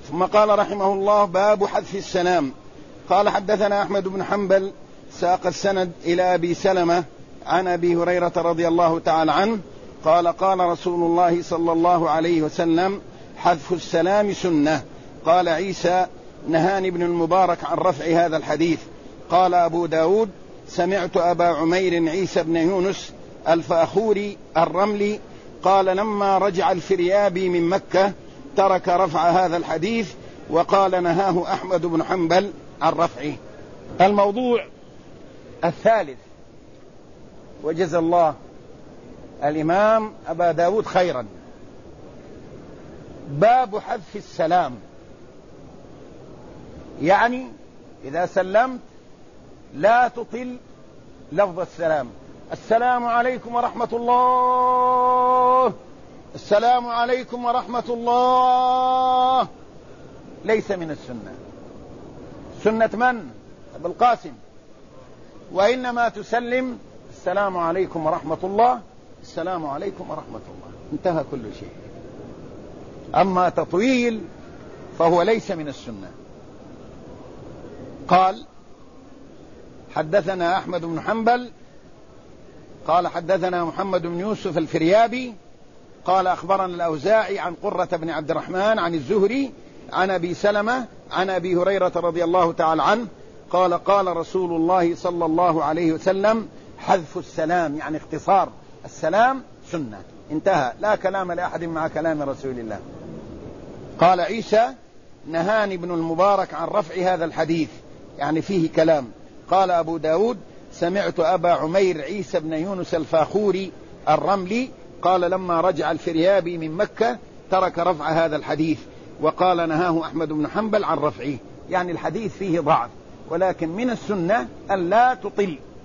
ثم قال رحمه الله: باب حذف السلام. قال: حدثنا أحمد بن حنبل ساق السند إلى أبي سلمة عن أبي هريرة رضي الله تعالى عنه قال: قال رسول الله صلى الله عليه وسلم: حذف السلام سنة. قال عيسى: نهاني ابن المبارك عن رفع هذا الحديث. قال أبو داود: سمعت أبا عمير عيسى بن يونس الفاخوري الرملي قال: لما رجع الفريابي من مكة ترك رفع هذا الحديث، وقال: نهاه أحمد بن حنبل عن رفعه. الموضوع الثالث، وجزى الله الإمام أبا داود خيرا، باب حذف السلام. يعني إذا سلمت لا تطل لفظ السلام. السلام عليكم ورحمة الله، السلام عليكم ورحمة الله، ليس من السنة. سنة من؟ أبو القاسم. وإنما تسلم: السلام عليكم ورحمة الله، السلام عليكم ورحمة الله، انتهى كل شيء. أما تطويل فهو ليس من السنة. قال: حدثنا أحمد بن حنبل قال: حدثنا محمد بن يوسف الفريابي قال: أخبرنا الأوزاعي عن قرة بن عبد الرحمن عن الزهري عن أبي سلمة عن أبي هريرة رضي الله تعالى عنه قال: قال رسول الله صلى الله عليه وسلم: حذف السلام، يعني اختصار السلام، سنة. انتهى، لا كلام لأحد مع كلام رسول الله. قال عيسى: نهاني ابن المبارك عن رفع هذا الحديث، يعني فيه كلام. قال أبو داود: سمعت أبا عمير عيسى بن يونس الفاخوري الرملي قال: لما رجع الفريابي من مكة ترك رفع هذا الحديث، وقال: نهاه أحمد بن حنبل عن رفعه. يعني الحديث فيه ضعف، ولكن من السنة أن لا تطل